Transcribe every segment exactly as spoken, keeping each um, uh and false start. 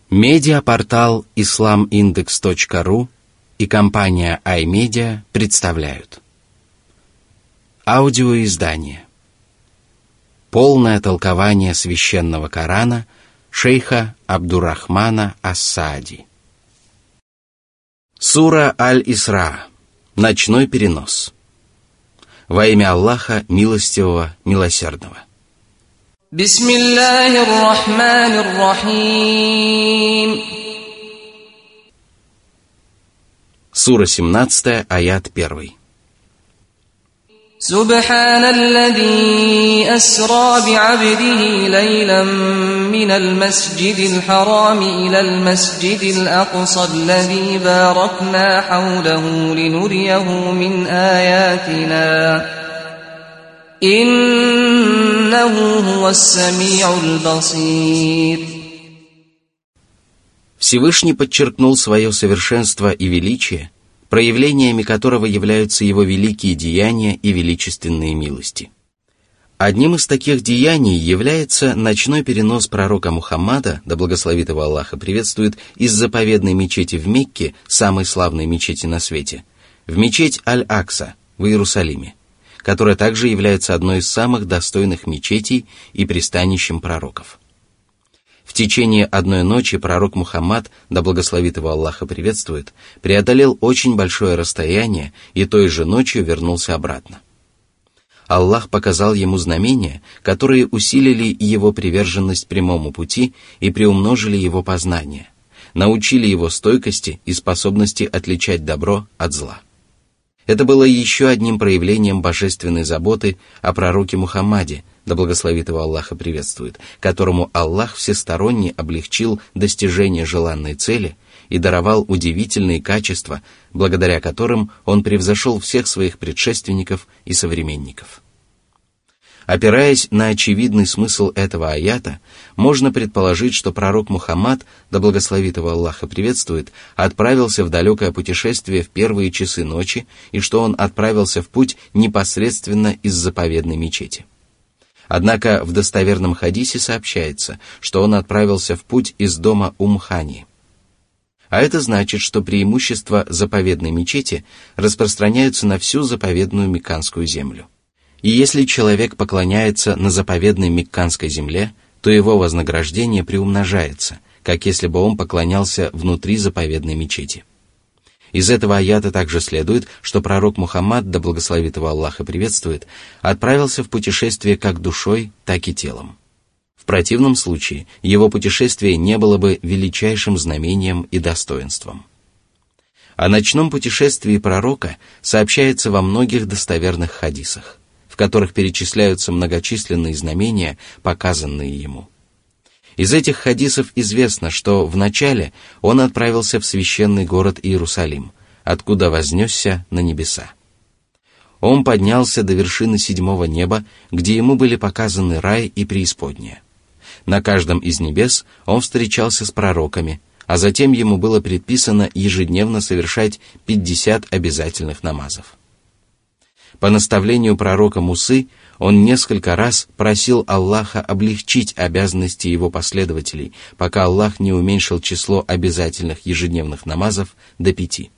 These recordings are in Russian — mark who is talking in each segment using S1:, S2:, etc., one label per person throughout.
S1: Медиапортал ислам индекс точка ру и компания iMedia представляют аудиоиздание «Полное толкование священного Корана» шейха Абдуррахмана ас-Саади. Сура Аль-Исра. Ночной перенос. Во имя Аллаха Милостивого, Милосердного.
S2: Бисмиллахир-рахманир-рахим.
S1: Сура семнадцатая, аят первый.
S2: Субханаллази асра би'абдихи лейлан минал масджидил харами илал масджидил акса аллази баракна хауляху линурияху мин аятина. Иннаху хувас-сами'уль басир.
S1: Всевышний подчеркнул свое совершенство и величие, проявлениями которого являются его великие деяния и величественные милости. Одним из таких деяний является ночной перенос пророка Мухаммада, да благословит его Аллах и приветствует, из заповедной мечети в Мекке, самой славной мечети на свете, в мечеть Аль-Акса в Иерусалиме, которая также является одной из самых достойных мечетей и пристанищем пророков. В течение одной ночи пророк Мухаммад, да благословит его Аллах и приветствует, преодолел очень большое расстояние и той же ночью вернулся обратно. Аллах показал ему знамения, которые усилили его приверженность прямому пути и приумножили его познание, научили его стойкости и способности отличать добро от зла. Это было еще одним проявлением божественной заботы о пророке Мухаммаде, да благословит его Аллах и приветствует, которому Аллах всесторонне облегчил достижение желанной цели и даровал удивительные качества, благодаря которым он превзошел всех своих предшественников и современников. Опираясь на очевидный смысл этого аята, можно предположить, что пророк Мухаммад, да благословит его Аллах и приветствует, отправился в далекое путешествие в первые часы ночи и что он отправился в путь непосредственно из заповедной мечети. Однако в достоверном хадисе сообщается, что он отправился в путь из дома Умм-Хани. А это значит, что преимущества заповедной мечети распространяются на всю заповедную Мекканскую землю. И если человек поклоняется на заповедной Мекканской земле, то его вознаграждение приумножается, как если бы он поклонялся внутри заповедной мечети. Из этого аята также следует, что пророк Мухаммад, да благословит его Аллах и приветствует, отправился в путешествие как душой, так и телом. В противном случае его путешествие не было бы величайшим знамением и достоинством. О ночном путешествии пророка сообщается во многих достоверных хадисах, в которых перечисляются многочисленные знамения, показанные ему. Из этих хадисов известно, что вначале он отправился в священный город Иерусалим, откуда вознесся на небеса. Он поднялся до вершины седьмого неба, где ему были показаны рай и преисподняя. На каждом из небес он встречался с пророками, а затем ему было предписано ежедневно совершать пятьдесят обязательных намазов. По наставлению пророка Мусы он несколько раз просил Аллаха облегчить обязанности его последователей, пока Аллах не уменьшил число обязательных ежедневных намазов до пяти.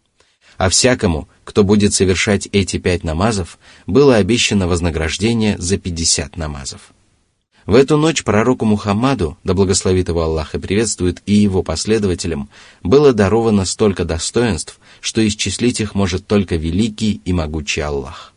S1: А всякому, кто будет совершать эти пять намазов, было обещано вознаграждение за пятьдесят намазов. В эту ночь пророку Мухаммаду, да благословит его Аллах и приветствует, и его последователям, было даровано столько достоинств, что исчислить их может только великий и могучий Аллах.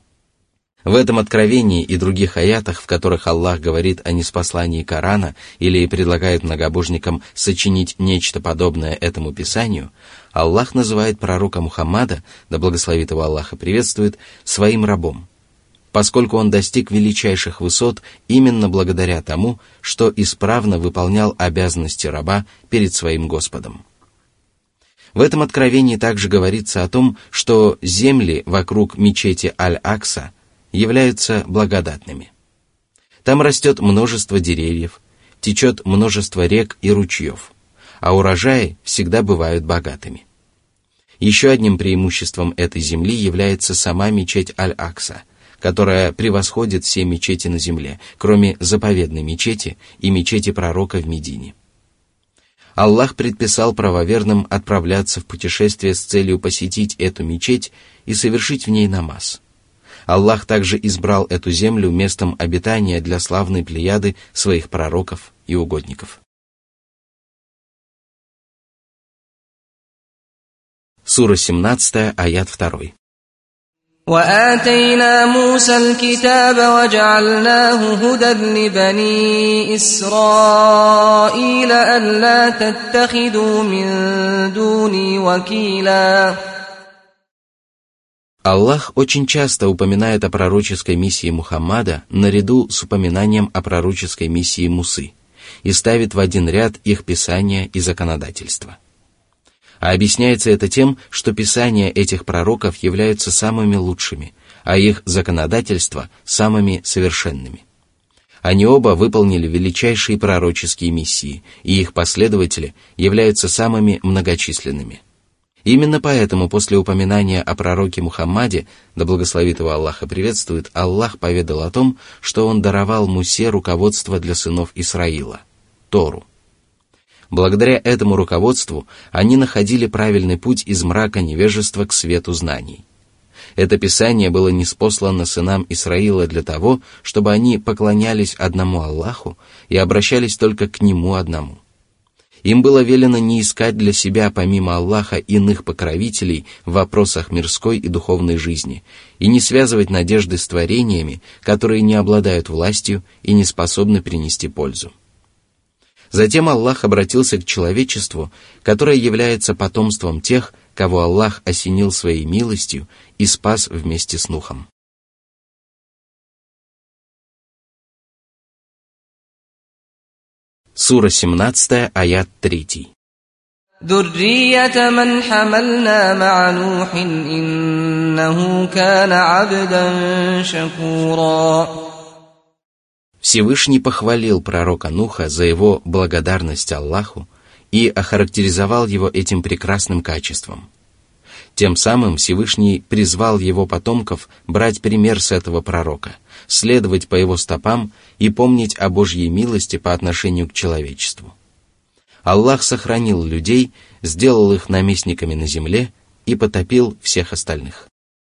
S1: В этом откровении и других аятах, в которых Аллах говорит о ниспослании Корана или предлагает многобожникам сочинить нечто подобное этому писанию, Аллах называет пророка Мухаммада, да благословит его Аллах и приветствует, своим рабом, поскольку он достиг величайших высот именно благодаря тому, что исправно выполнял обязанности раба перед своим Господом. В этом откровении также говорится о том, что земли вокруг мечети Аль-Акса являются благодатными. Там растет множество деревьев, течет множество рек и ручьев, а урожаи всегда бывают богатыми. Еще одним преимуществом этой земли является сама мечеть Аль-Акса, которая превосходит все мечети на земле, кроме заповедной мечети и мечети пророка в Медине. Аллах предписал правоверным отправляться в путешествие с целью посетить эту мечеть и совершить в ней намаз. Аллах также избрал эту землю местом обитания для славной плеяды своих пророков и угодников. Сура семнадцатая, аят два.
S2: وآتينا موسى الكتاب وجعلناه هدى لبني إسرائيل ألا تتخذوا من دوني وكيلا.
S1: Аллах очень часто упоминает о пророческой миссии Мухаммада наряду с упоминанием о пророческой миссии Мусы и ставит в один ряд их писания и законодательство. А объясняется это тем, что писания этих пророков являются самыми лучшими, а их законодательства самыми совершенными. Они оба выполнили величайшие пророческие миссии, и их последователи являются самыми многочисленными. Именно поэтому после упоминания о пророке Мухаммаде, да благословит его Аллах и приветствует, Аллах поведал о том, что он даровал Мусе руководство для сынов Исраила – Тору. Благодаря этому руководству они находили правильный путь из мрака невежества к свету знаний. Это писание было ниспослано сынам Исраила для того, чтобы они поклонялись одному Аллаху и обращались только к Нему одному. Им было велено не искать для себя помимо Аллаха иных покровителей в вопросах мирской и духовной жизни и не связывать надежды с творениями, которые не обладают властью и не способны принести пользу. Затем Аллах обратился к человечеству, которое является потомством тех, кого Аллах осенил своей милостью и спас вместе с Нухом. Сура семнадцатая, аят три.
S2: ذرية من حملنا مع نوح إنه كان عبدا شكورا.
S1: Всевышний похвалил пророка Нуха за его благодарность Аллаху и охарактеризовал его этим прекрасным качеством. Тем самым Всевышний призвал его потомков брать пример с этого пророка, следовать по его стопам и помнить о Божьей милости по отношению к человечеству. Аллах сохранил людей, сделал их наместниками на земле и потопил всех остальных.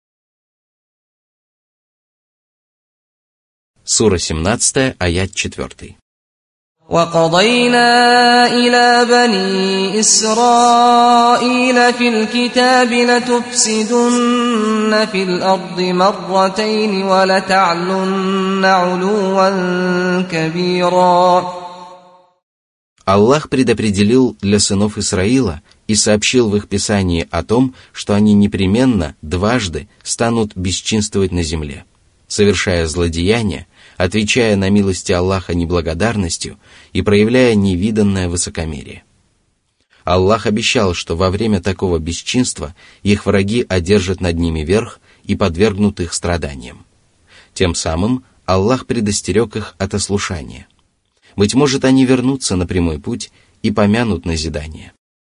S1: Сура семнадцатая, аят четыре.
S2: وقضينا إلى بني إسرائيل في الكتاب لتفسدن في الأرض مرتين ولتعلن علوا كبيرا.
S1: Аллах предопределил для сынов Исраила и сообщил в их писании о том, что они непременно дважды станут бесчинствовать на земле, совершая злодеяния, отвечая на милости Аллаха неблагодарностью и проявляя невиданное высокомерие. Аллах обещал, что во время такого бесчинства их враги одержат над ними верх и подвергнут их страданиям. Тем самым Аллах предостерег их от ослушания. Быть может, они вернутся на прямой путь и помянут назидание.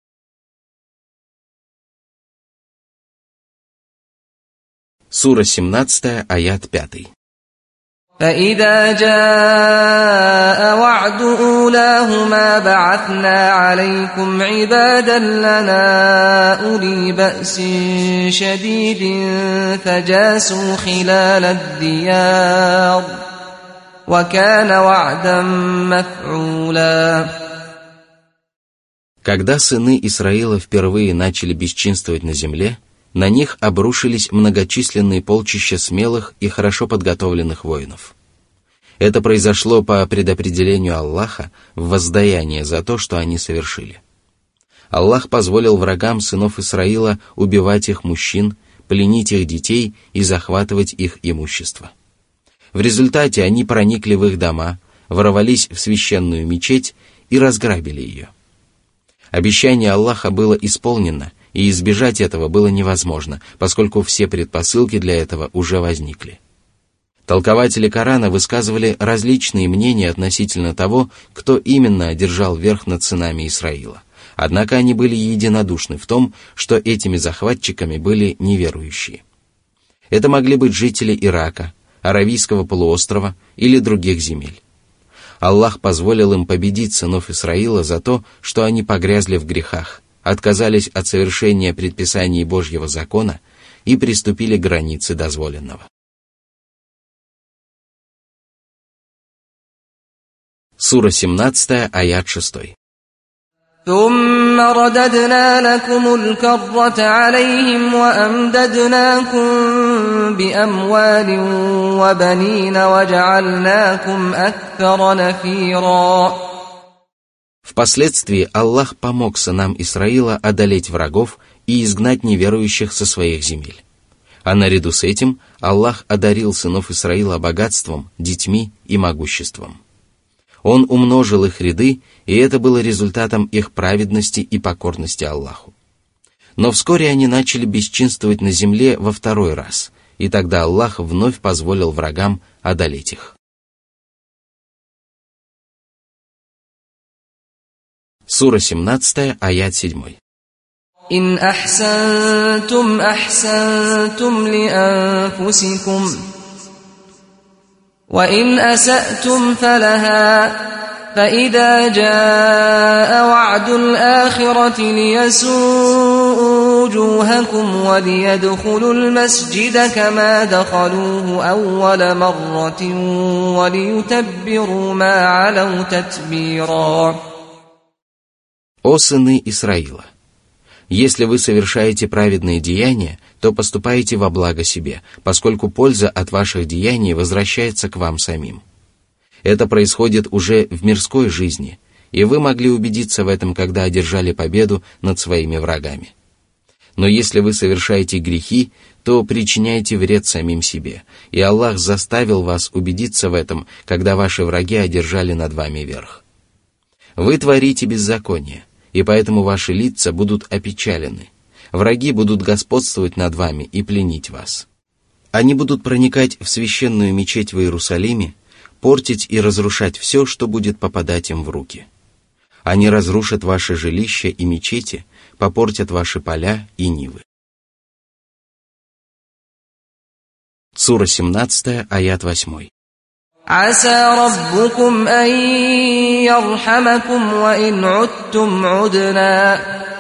S1: Сура семнадцатая, аят пять.
S2: فإذا جاء وعد أولاهما بعثنا عليكم عبادا لنا أولي بأس شديد فجاسوا خلال الديار وكان وعدا مفعولا.
S1: Когда сыны Исраила впервые начали бесчинствовать на земле, на них обрушились многочисленные полчища смелых и хорошо подготовленных воинов. Это произошло по предопределению Аллаха в воздаяние за то, что они совершили. Аллах позволил врагам сынов Исраила убивать их мужчин, пленить их детей и захватывать их имущество. В результате они проникли в их дома, ворвались в священную мечеть и разграбили ее. Обещание Аллаха было исполнено, и избежать этого было невозможно, поскольку все предпосылки для этого уже возникли. Толкователи Корана высказывали различные мнения относительно того, кто именно одержал верх над сынами Исраила. Однако они были единодушны в том, что этими захватчиками были неверующие. Это могли быть жители Ирака, Аравийского полуострова или других земель. Аллах позволил им победить сынов Исраила за то, что они погрязли в грехах, отказались от совершения предписаний Божьего закона и приступили к границе дозволенного. Сура семнадцатая, аят шесть.
S2: ثم رددنا لكم الكرة عليهم وأمددناكم بأموال وبنين وجعلناكم أكثر نفيرا.
S1: Впоследствии Аллах помог сынам Исраила одолеть врагов и изгнать неверующих со своих земель. А наряду с этим Аллах одарил сынов Исраила богатством, детьми и могуществом. Он умножил их ряды, и это было результатом их праведности и покорности Аллаху. Но вскоре они начали бесчинствовать на земле во второй раз, и тогда Аллах вновь позволил врагам одолеть их. Сура семнадцатая, аят семь.
S2: إن أحسنتم أحسنتم لأنفسكم وإن أسأتم فلها فإذا جاء وعد الآخرة ليسوءوا وجوهكم وليدخلوا المسجد كما دخلوه أول مرة وليتبروا ما علوا تتبيرا.
S1: О сыны Исраила! Если вы совершаете праведные деяния, то поступаете во благо себе, поскольку польза от ваших деяний возвращается к вам самим. Это происходит уже в мирской жизни, и вы могли убедиться в этом, когда одержали победу над своими врагами. Но если вы совершаете грехи, то причиняете вред самим себе, и Аллах заставил вас убедиться в этом, когда ваши враги одержали над вами верх. Вы творите беззаконие, и поэтому ваши лица будут опечалены. Враги будут господствовать над вами и пленить вас. Они будут проникать в священную мечеть в Иерусалиме, портить и разрушать все, что будет попадать им в руки. Они разрушат ваши жилища и мечети, попортят ваши поля и нивы. Сура семнадцатая, аят восемь.
S2: عسى ربكم أن يرحمكم وإن عدتم عدنا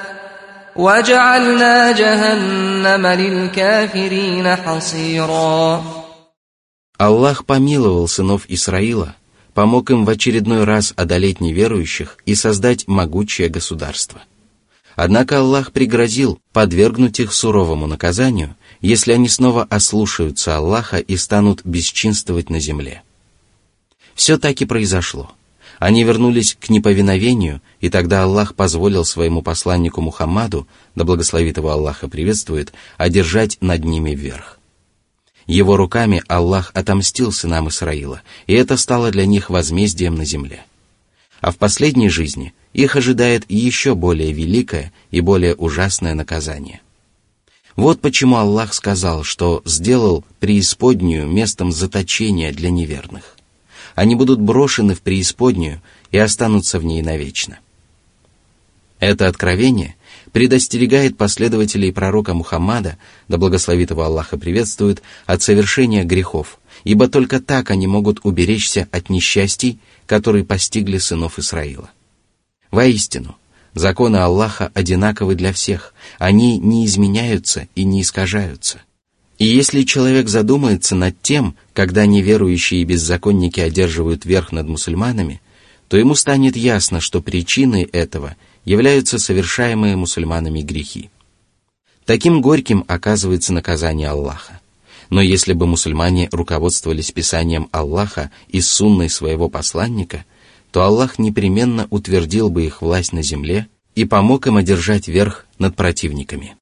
S2: وجعلنا جهنم للكافرين حصيرا.
S1: Аллах помиловал сынов Исраила, помог им в очередной раз одолеть неверующих и создать могучее государство. Однако Аллах пригрозил подвергнуть их суровому наказанию, если они снова ослушаются Аллаха и станут бесчинствовать на земле. Все так и произошло. Они вернулись к неповиновению, и тогда Аллах позволил своему посланнику Мухаммаду, да благословит его Аллах и приветствует, одержать над ними верх. Его руками Аллах отомстил сынам Исраила, и это стало для них возмездием на земле. А в последней жизни их ожидает еще более великое и более ужасное наказание. Вот почему Аллах сказал, что сделал преисподнюю местом заточения для неверных. Они будут брошены в преисподнюю и останутся в ней навечно. Это откровение предостерегает последователей пророка Мухаммада, да благословит его Аллах и приветствует, от совершения грехов, ибо только так они могут уберечься от несчастий, которые постигли сынов Исраила. Воистину, законы Аллаха одинаковы для всех, они не изменяются и не искажаются. И если человек задумается над тем, когда неверующие и беззаконники одерживают верх над мусульманами, то ему станет ясно, что причиной этого являются совершаемые мусульманами грехи. Таким горьким оказывается наказание Аллаха. Но если бы мусульмане руководствовались писанием Аллаха и сунной своего посланника, то Аллах непременно утвердил бы их власть на земле и помог им одержать верх над противниками.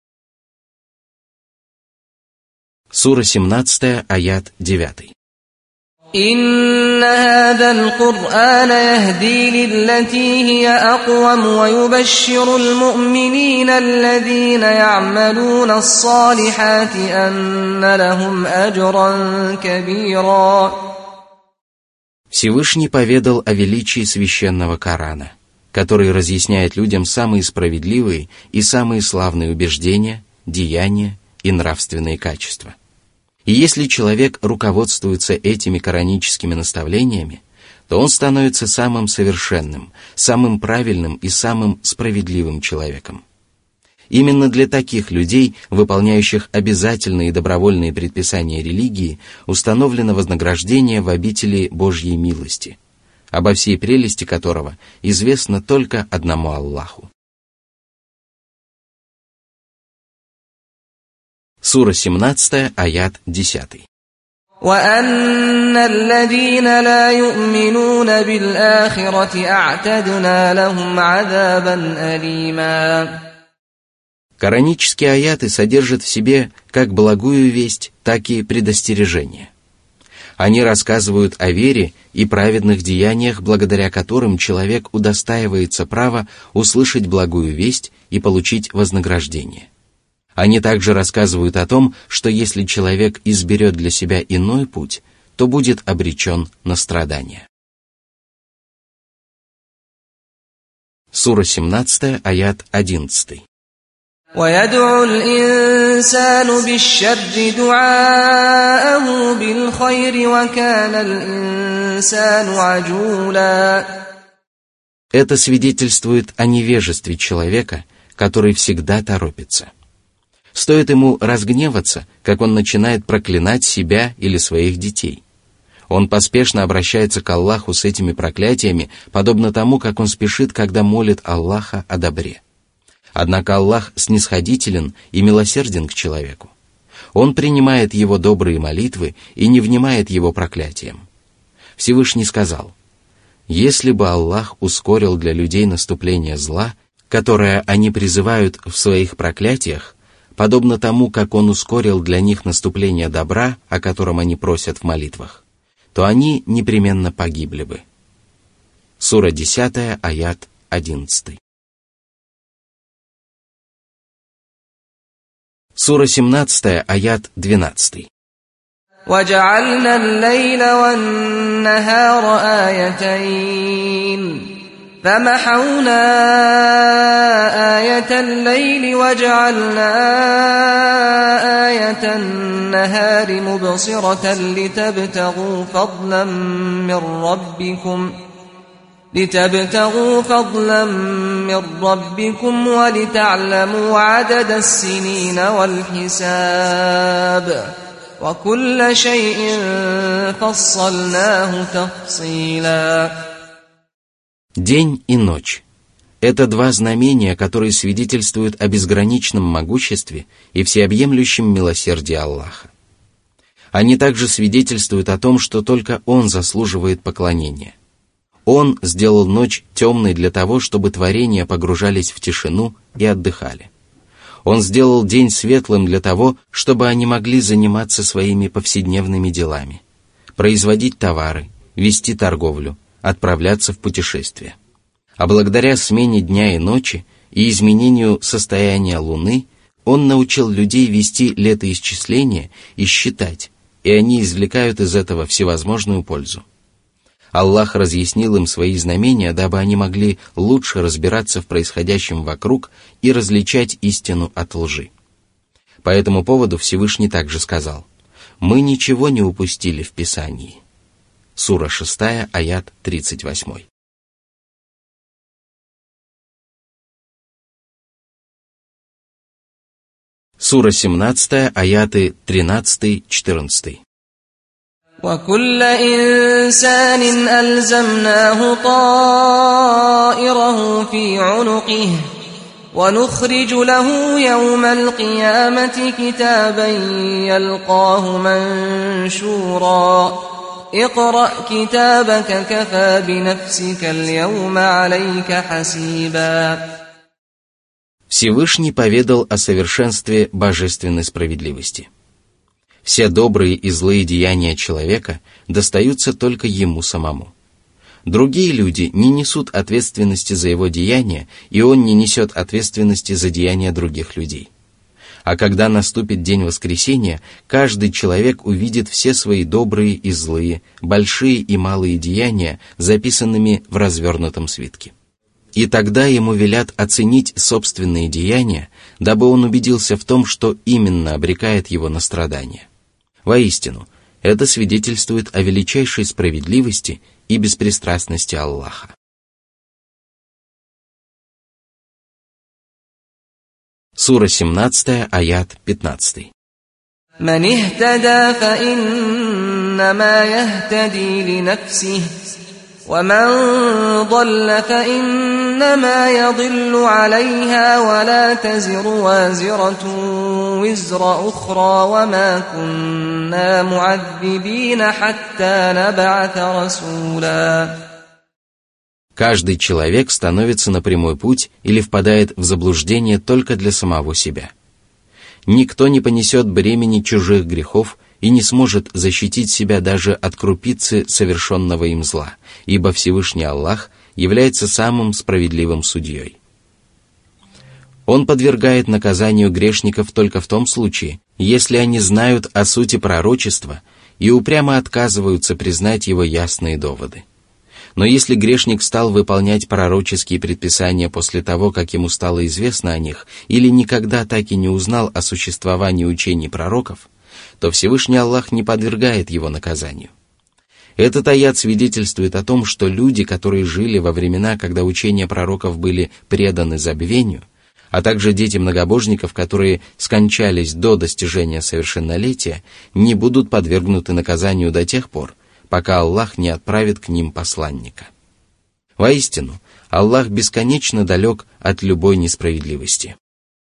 S1: Сура семнадцатая, аят девять.
S2: إن هذا القرآن يهدي للتي هي أقوم ويبشر المؤمنين الذين يعملون الصالحات أن لهم أجرا كبيرا.
S1: Всевышний поведал о величии священного Корана, который разъясняет людям самые справедливые и самые славные убеждения, деяния и нравственные качества. И если человек руководствуется этими кораническими наставлениями, то он становится самым совершенным, самым правильным и самым справедливым человеком. Именно для таких людей, выполняющих обязательные и добровольные предписания религии, установлено вознаграждение в обители Божьей милости, обо всей прелести которого известно только одному Аллаху. Сура семнадцатая, аят десятый.
S2: وَأَنَّ الَّذِينَ لَا يُؤْمِنُونَ بِالْآخِرَةِ أَعْتَدْنَا لَهُمْ عَذَابًا أَلِيمًا.
S1: Коранические аяты содержат в себе как благую весть, так и предостережение. Они рассказывают о вере и праведных деяниях, благодаря которым человек удостаивается права услышать благую весть и получить вознаграждение. Они также рассказывают о том, что если человек изберет для себя иной путь, то будет обречен на страдания. Сура семнадцатая, аят одиннадцатый.
S2: وَيَدْعُ الْإِنسَانُ بِالشَّرِّ دُعَاءَهُ بِالْخَيْرِ وَكَانَ الْإِنسَانُ عَجُولًا.
S1: Это свидетельствует о невежестве человека, который всегда торопится. Стоит ему разгневаться, как он начинает проклинать себя или своих детей. Он поспешно обращается к Аллаху с этими проклятиями, подобно тому, как он спешит, когда молит Аллаха о добре. Однако Аллах снисходителен и милосерден к человеку. Он принимает его добрые молитвы и не внимает его проклятиям. Всевышний сказал: «Если бы Аллах ускорил для людей наступление зла, которое они призывают в своих проклятиях, подобно тому, как Он ускорил для них наступление добра, о котором они просят в молитвах, то они непременно погибли бы». Сура десятая, аят одиннадцатый. Сура семнадцатая, аят двенадцатый.
S2: وَجَعَلْنَا اللَّيْلَ وَالنَّهَارَ آيَتَيْنِ فَمَحَوْنَا آيَةَ اللَّيْلِ وَجَعَلْنَا آيَةَ النَّهَارِ مُبْصِرَةً لِتَبْتَغُوا فَضْلًا مِّن رَّبِّكُمْ لِتَبْتَغُوا فَضْلًا مِّن رَّبِّكُمْ وَلِتَعْلَمُوا عَدَدَ السِّنِينَ وَالْحِسَابَ وَكُلَّ شَيْءٍ فَصَّلْنَاهُ تَفْصِيلًا.
S1: День и ночь – это два знамения, которые свидетельствуют о безграничном могуществе и всеобъемлющем милосердии Аллаха. Они также свидетельствуют о том, что только Он заслуживает поклонения. Он сделал ночь темной для того, чтобы творения погружались в тишину и отдыхали. Он сделал день светлым для того, чтобы они могли заниматься своими повседневными делами, производить товары, вести торговлю, отправляться в путешествия. А благодаря смене дня и ночи и изменению состояния Луны, Он научил людей вести летоисчисления и считать, и они извлекают из этого всевозможную пользу. Аллах разъяснил им свои знамения, дабы они могли лучше разбираться в происходящем вокруг и различать истину от лжи. По этому поводу Всевышний также сказал: «Мы ничего не упустили в Писании». Сура шестая, аят тридцать восемь. Сура семнадцатая, аяты тринадцатый-четырнадцатый.
S2: وَكُلَّ إِنسَانٍ أَلْزَمْنَاهُ طَائِرَهُ فِي عُنُقِهِ وَنُخْرِجُ لَهُ يَوْمَ الْقِيَامَةِ كِتَابًا يَلْقَاهُ مَنشُورًا اقْرَأْ كِتَابَكَ كَفَى بِنَفْسِكَ الْيَوْمَ عَلَيْكَ حَسِيبًا.
S1: Всевышний поведал о совершенстве божественной справедливости. Все добрые и злые деяния человека достаются только ему самому. Другие люди не несут ответственности за его деяния, и он не несет ответственности за деяния других людей. А когда наступит день воскресения, каждый человек увидит все свои добрые и злые, большие и малые деяния, записанными в развернутом свитке. И тогда ему велят оценить собственные деяния, дабы он убедился в том, что именно обрекает его на страдания. Воистину, это свидетельствует о величайшей справедливости и беспристрастности Аллаха. Сура семнадцатая, аят пятнадцатый.
S2: من اهتدى فإنما يهتدي لنفسه ومن ضل فإنما يضل عليها ولا تزر وازرة وزر أخرى وما كنا معذبين حتى نبعث رسولا.
S1: Каждый человек становится на прямой путь или впадает в заблуждение только для самого себя. Никто не понесет бремени чужих грехов и не сможет защитить себя даже от крупицы совершенного им зла, ибо Всевышний Аллах является самым справедливым судьей. Он подвергает наказанию грешников только в том случае, если они знают о сути пророчества и упрямо отказываются признать его ясные доводы. Но если грешник стал выполнять пророческие предписания после того, как ему стало известно о них, или никогда так и не узнал о существовании учений пророков, то Всевышний Аллах не подвергает его наказанию. Этот аят свидетельствует о том, что люди, которые жили во времена, когда учения пророков были преданы забвению, а также дети многобожников, которые скончались до достижения совершеннолетия, не будут подвергнуты наказанию до тех пор, пока Аллах не отправит к ним посланника. Воистину, Аллах бесконечно далек от любой несправедливости.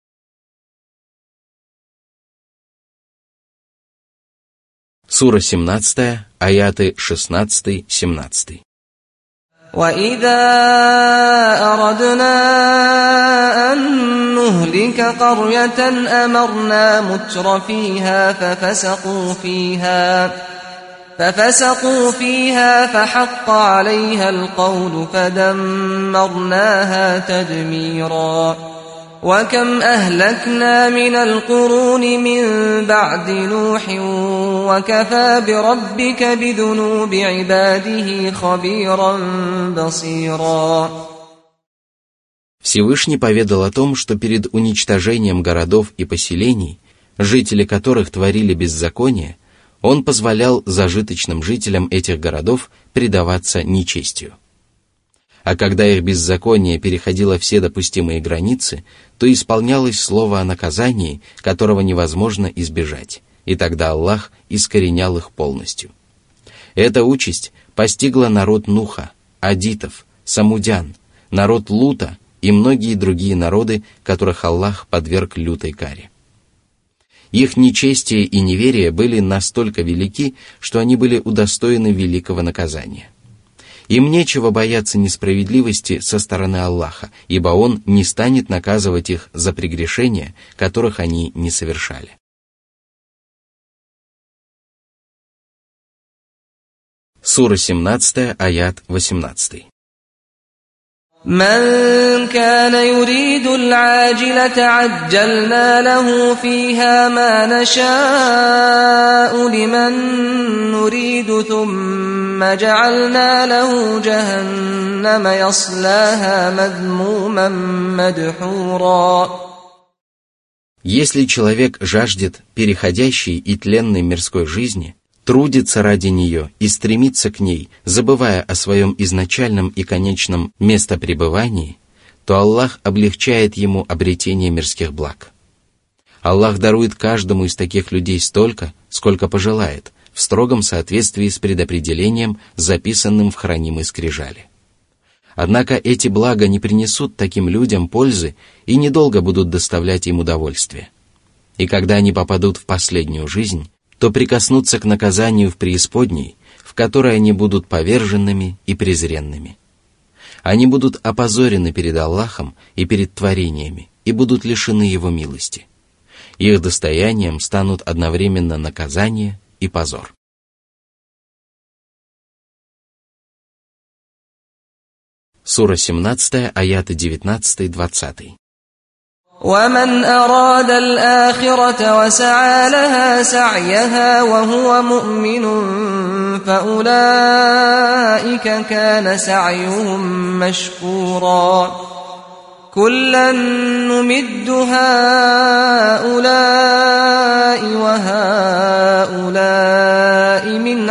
S1: Сура семнадцатая, аяты шестнадцатый-семнадцатый.
S2: وَإِذَا أَرَدْنَا أَن نُهْلِكَ قَرْيَةً أَمَرْنَا مُتْرَ فِيهَا فَفَسَقُوا فِيهَا ففسقوا فيها فحق عليها القول فدمرناها تدميرا وكم أهلكنا من القرون من بعد نوح وكفى بربك بذنوب عباده خبيرا بصيرا.
S1: Всевышний поведал о том, что перед уничтожением городов и поселений, жители которых творили беззаконие, Он позволял зажиточным жителям этих городов предаваться нечестию. А когда их беззаконие переходило все допустимые границы, то исполнялось слово о наказании, которого невозможно избежать, и тогда Аллах искоренял их полностью. Эта участь постигла народ Нуха, адитов, самудян, народ Лута и многие другие народы, которых Аллах подверг лютой каре. Их нечестие и неверие были настолько велики, что они были удостоены великого наказания. Им нечего бояться несправедливости со стороны Аллаха, ибо Он не станет наказывать их за прегрешения, которых они не совершали. Сура семнадцатая, аят восемнадцатый.
S2: من كان يريد العاجلة عجلنا له فيها ما نشاء لمن نريد ثم جعلنا له جهنم يصلاها مذموما مدحورا.
S1: Если человек жаждет переходящей и тленной мирской жизни, трудится ради нее и стремится к ней, забывая о своем изначальном и конечном местопребывании, то Аллах облегчает ему обретение мирских благ. Аллах дарует каждому из таких людей столько, сколько пожелает, в строгом соответствии с предопределением, записанным в хранимой скрижали. Однако эти блага не принесут таким людям пользы и недолго будут доставлять им удовольствие. И когда они попадут в последнюю жизнь, то прикоснутся к наказанию в преисподней, в которой они будут поверженными и презренными. Они будут опозорены перед Аллахом и перед творениями и будут лишены Его милости. Их достоянием станут одновременно наказание и позор. Сура семнадцатая, аяты девятнадцатый-двадцатый.
S2: ومن أراد الآخرة وسعى لها سعيها وهو مؤمن فأولئك كان سعيهم مشكورا. كلا نمد هؤلاء وهؤلاء من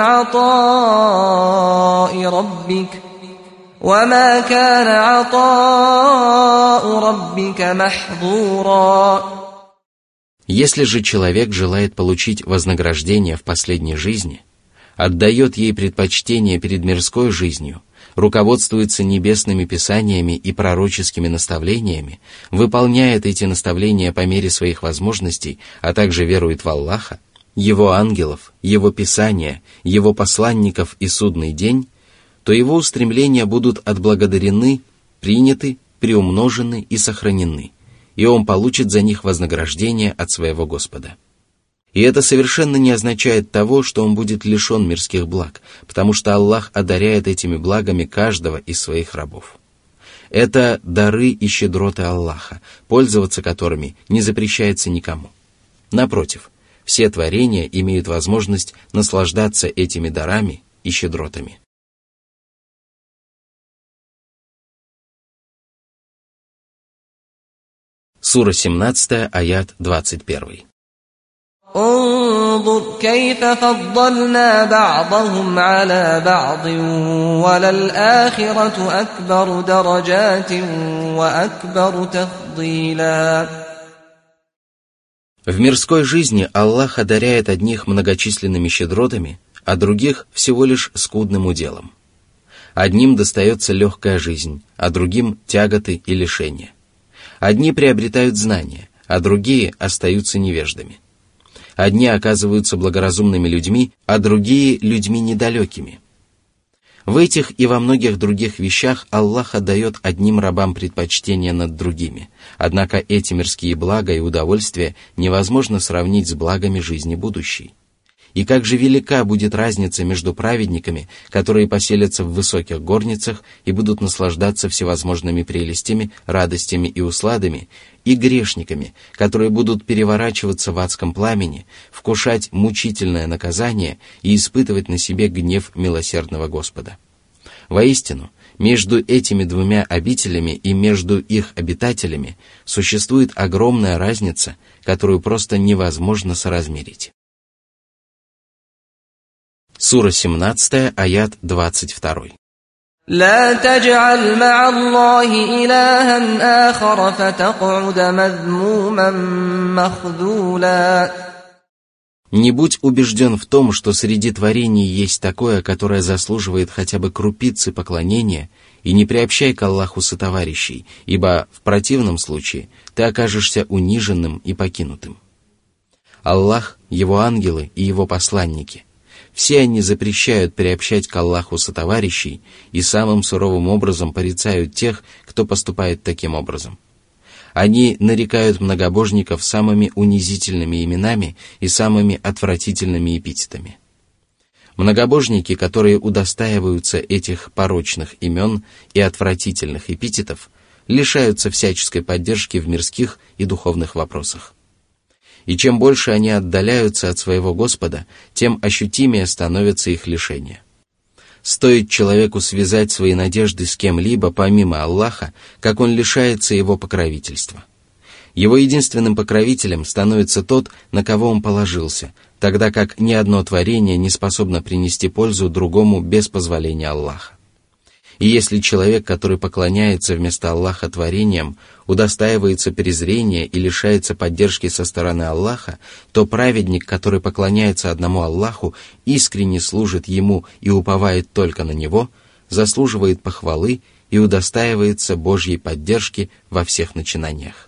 S2: عطاء ربك وما كان عطاء ربك محظورا.
S1: Если же человек желает получить вознаграждение в последней жизни, отдает ей предпочтение перед мирской жизнью, руководствуется небесными писаниями и пророческими наставлениями, выполняет эти наставления по мере своих возможностей, а также верует в Аллаха, Его ангелов, Его писания, Его посланников и судный день, то его устремления будут отблагодарены, приняты, приумножены и сохранены, и он получит за них вознаграждение от своего Господа. И это совершенно не означает того, что он будет лишен мирских благ, потому что Аллах одаряет этими благами каждого из своих рабов. Это дары и щедроты Аллаха, пользоваться которыми не запрещается никому. Напротив, все творения имеют возможность наслаждаться этими дарами и щедротами. Сура семнадцатая, аят двадцать один.
S2: انظر كيف فضلنا بعضهم على بعض وللآخرة أكبر درجات وأكبر تفضيلا.
S1: В мирской жизни Аллах одаряет одних многочисленными щедротами, а других всего лишь скудным уделом. Одним достается легкая жизнь, а другим тяготы и лишения. Одни приобретают знания, а другие остаются невеждами. Одни оказываются благоразумными людьми, а другие – людьми недалекими. В этих и во многих других вещах Аллах отдает одним рабам предпочтение над другими, однако эти мирские блага и удовольствия невозможно сравнить с благами жизни будущей. И как же велика будет разница между праведниками, которые поселятся в высоких горницах и будут наслаждаться всевозможными прелестями, радостями и усладами, и грешниками, которые будут переворачиваться в адском пламени, вкушать мучительное наказание и испытывать на себе гнев милосердного Господа. Воистину, между этими двумя обителями и между их обитателями существует огромная разница, которую просто невозможно соразмерить. Сура семнадцатая, аят двадцать два.
S2: لا تجعل مع الله إلها آخر فتقعد مذموما مخذولا.
S1: Не будь убежден в том, что среди творений есть такое, которое заслуживает хотя бы крупицы поклонения, и не приобщай к Аллаху сотоварищей, ибо в противном случае ты окажешься униженным и покинутым. Аллах, Его ангелы и Его посланники – все они запрещают приобщать к Аллаху сотоварищей и самым суровым образом порицают тех, кто поступает таким образом. Они нарекают многобожников самыми унизительными именами и самыми отвратительными эпитетами. Многобожники, которые удостаиваются этих порочных имен и отвратительных эпитетов, лишаются всяческой поддержки в мирских и духовных вопросах. И чем больше они отдаляются от своего Господа, тем ощутимее становится их лишение. Стоит человеку связать свои надежды с кем-либо помимо Аллаха, как он лишается его покровительства. Его единственным покровителем становится тот, на кого он положился, тогда как ни одно творение не способно принести пользу другому без позволения Аллаха. И если человек, который поклоняется вместо Аллаха творениям, удостаивается презрения и лишается поддержки со стороны Аллаха, то праведник, который поклоняется одному Аллаху, искренне служит Ему и уповает только на Него, заслуживает похвалы и удостаивается Божьей поддержки во всех начинаниях.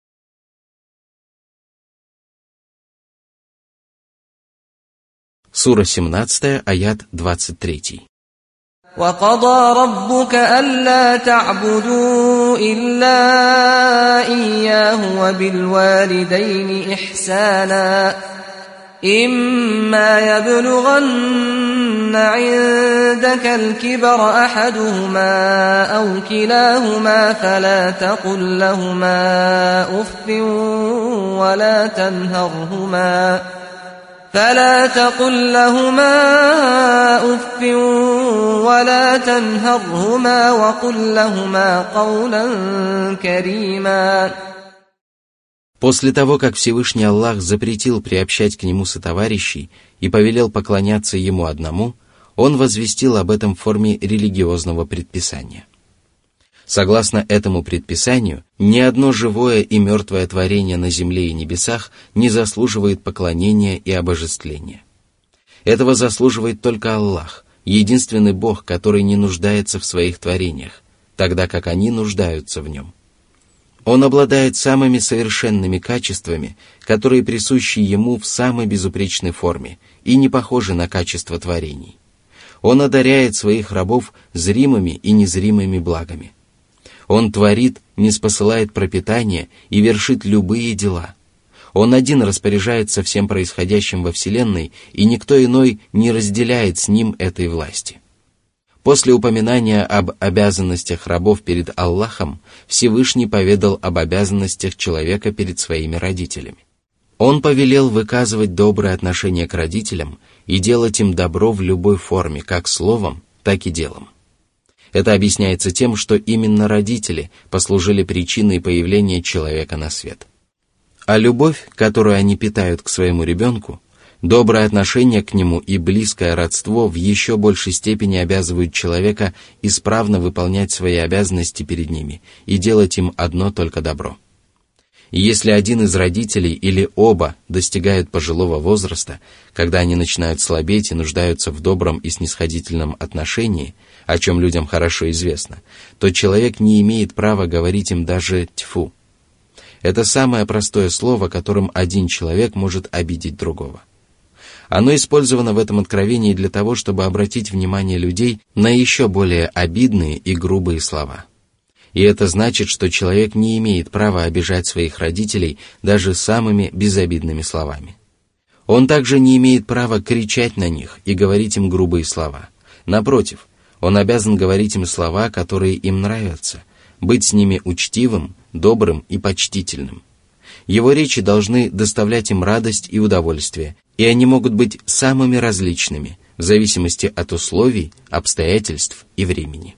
S1: Сура семнадцатая, аят двадцать три.
S2: وَقَضَى رَبُّكَ أَلَّا تَعْبُدُوا إِلَّا إِيَّاهُ وَبِالْوَالِدَيْنِ إِحْسَانًا إِمَّا يَبْلُغَنَّ عِندَكَ الْكِبَرَ أَحَدُهُمَا أَوْ كِلَاهُمَا فَلَا تَقُل لَّهُمَا أُفٍّ وَلَا تَنْهَرْهُمَا فلا تقل لهما أف ولا تنهرهما وقل لهما قولا كريما.
S1: После того, как Всевышний Аллах запретил приобщать к Нему сотоварищей и повелел поклоняться Ему одному, Он возвестил об этом в форме религиозного предписания. Согласно этому предписанию, ни одно живое и мертвое творение на земле и небесах не заслуживает поклонения и обожествления. Этого заслуживает только Аллах, единственный Бог, который не нуждается в своих творениях, тогда как они нуждаются в Нем. Он обладает самыми совершенными качествами, которые присущи Ему в самой безупречной форме и не похожи на качество творений. Он одаряет своих рабов зримыми и незримыми благами. Он творит, ниспосылает пропитание и вершит любые дела. Он один распоряжается всем происходящим во Вселенной, и никто иной не разделяет с Ним этой власти. После упоминания об обязанностях рабов перед Аллахом, Всевышний поведал об обязанностях человека перед своими родителями. Он повелел выказывать доброе отношение к родителям и делать им добро в любой форме, как словом, так и делом. Это объясняется тем, что именно родители послужили причиной появления человека на свет. А любовь, которую они питают к своему ребенку, доброе отношение к нему и близкое родство в еще большей степени обязывают человека исправно выполнять свои обязанности перед ними и делать им одно только добро. И если один из родителей или оба достигают пожилого возраста, когда они начинают слабеть и нуждаются в добром и снисходительном отношении, о чем людям хорошо известно, то человек не имеет права говорить им даже «тьфу». Это самое простое слово, которым один человек может обидеть другого. Оно использовано в этом откровении для того, чтобы обратить внимание людей на еще более обидные и грубые слова. И это значит, что человек не имеет права обижать своих родителей даже самыми безобидными словами. Он также не имеет права кричать на них и говорить им грубые слова. Напротив, он обязан говорить им слова, которые им нравятся, быть с ними учтивым, добрым и почтительным. Его речи должны доставлять им радость и удовольствие, и они могут быть самыми различными, в зависимости от условий, обстоятельств и времени.